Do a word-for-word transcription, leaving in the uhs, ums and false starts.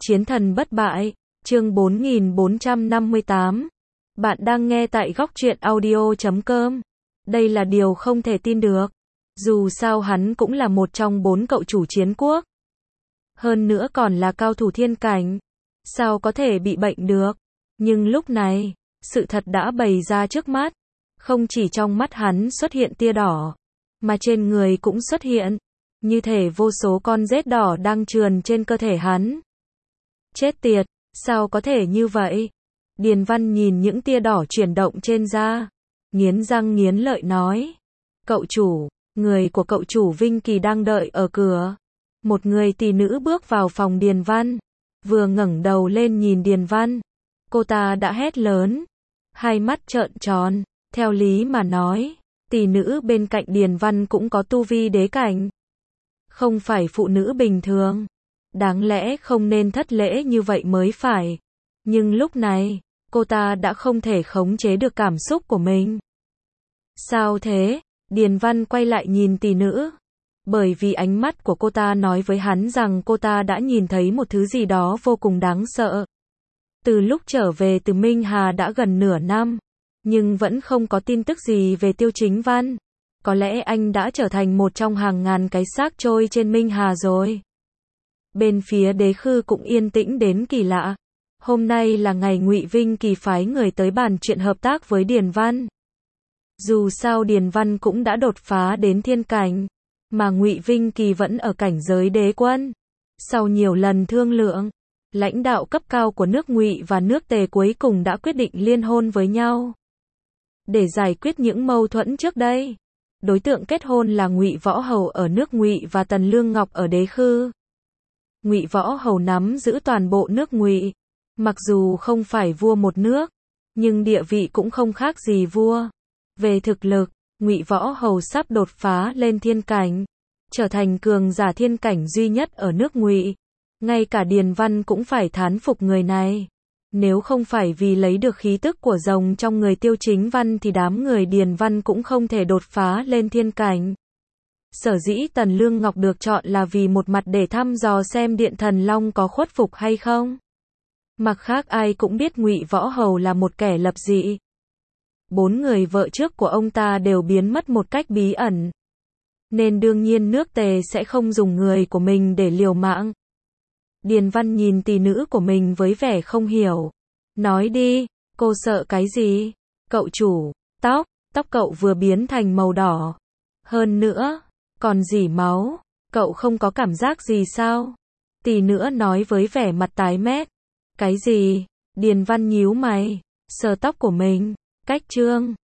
Chiến thần bất bại, chương bốn nghìn bốn trăm năm mươi tám. Bạn đang nghe tại góc truyện audio chấm com. Đây là điều không thể tin được. Dù sao hắn cũng là một trong bốn cậu chủ chiến quốc. Hơn nữa còn là cao thủ thiên cảnh. Sao có thể bị bệnh được? Nhưng lúc này, sự thật đã bày ra trước mắt. Không chỉ trong mắt hắn xuất hiện tia đỏ, mà trên người cũng xuất hiện. Như thể vô số con rết đỏ đang trườn trên cơ thể hắn. Chết tiệt, sao có thể như vậy? Điền Văn nhìn những tia đỏ chuyển động trên da, nghiến răng nghiến lợi nói. Cậu chủ, người của cậu chủ Vinh Kỳ đang đợi ở cửa. Một người tỷ nữ bước vào phòng Điền Văn, vừa ngẩng đầu lên nhìn Điền Văn. Cô ta đã hét lớn, hai mắt trợn tròn, theo lý mà nói, tỷ nữ bên cạnh Điền Văn cũng có tu vi đế cảnh. Không phải phụ nữ bình thường. Đáng lẽ không nên thất lễ như vậy mới phải. Nhưng lúc này, cô ta đã không thể khống chế được cảm xúc của mình. Sao thế? Điền Văn quay lại nhìn tỷ nữ. Bởi vì ánh mắt của cô ta nói với hắn rằng cô ta đã nhìn thấy một thứ gì đó vô cùng đáng sợ. Từ lúc trở về từ Minh Hà đã gần nửa năm, nhưng vẫn không có tin tức gì về Tiêu Chính Văn. Có lẽ anh đã trở thành một trong hàng ngàn cái xác trôi trên Minh Hà rồi. Bên phía đế khư cũng yên tĩnh đến kỳ lạ. Hôm nay là ngày Ngụy Vinh Kỳ phái người tới bàn chuyện hợp tác với Điền Văn. Dù sao Điền Văn cũng đã đột phá đến thiên cảnh, mà Ngụy Vinh Kỳ vẫn ở cảnh giới đế quân. Sau nhiều lần thương lượng, lãnh đạo cấp cao của nước Ngụy và nước Tề cuối cùng đã quyết định liên hôn với nhau. Để giải quyết những mâu thuẫn trước đây, đối tượng kết hôn là Ngụy Võ Hầu ở nước Ngụy và Tần Lương Ngọc ở đế khư. Ngụy Võ Hầu nắm giữ toàn bộ nước Ngụy, mặc dù không phải vua một nước, nhưng địa vị cũng không khác gì vua. Về thực lực, Ngụy Võ Hầu sắp đột phá lên thiên cảnh, trở thành cường giả thiên cảnh duy nhất ở nước Ngụy. Ngay cả Điền Văn cũng phải thán phục người này. Nếu không phải vì lấy được khí tức của rồng trong người Tiêu Chính Văn thì đám người Điền Văn cũng không thể đột phá lên thiên cảnh. Sở dĩ Tần Lương Ngọc được chọn là vì một mặt để thăm dò xem Điện Thần Long có khuất phục hay không. Mặt khác ai cũng biết Ngụy Võ Hầu là một kẻ lập dị. Bốn người vợ trước của ông ta đều biến mất một cách bí ẩn. Nên đương nhiên nước Tề sẽ không dùng người của mình để liều mạng. Điền Văn nhìn tỷ nữ của mình với vẻ không hiểu. Nói đi, cô sợ cái gì? Cậu chủ, tóc, tóc cậu vừa biến thành màu đỏ. Hơn nữa, còn rỉ máu, cậu không có cảm giác gì sao? Tỷ nữ nói với vẻ mặt tái mét. Cái gì? Điền Văn nhíu mày, sờ tóc của mình. Cách trương,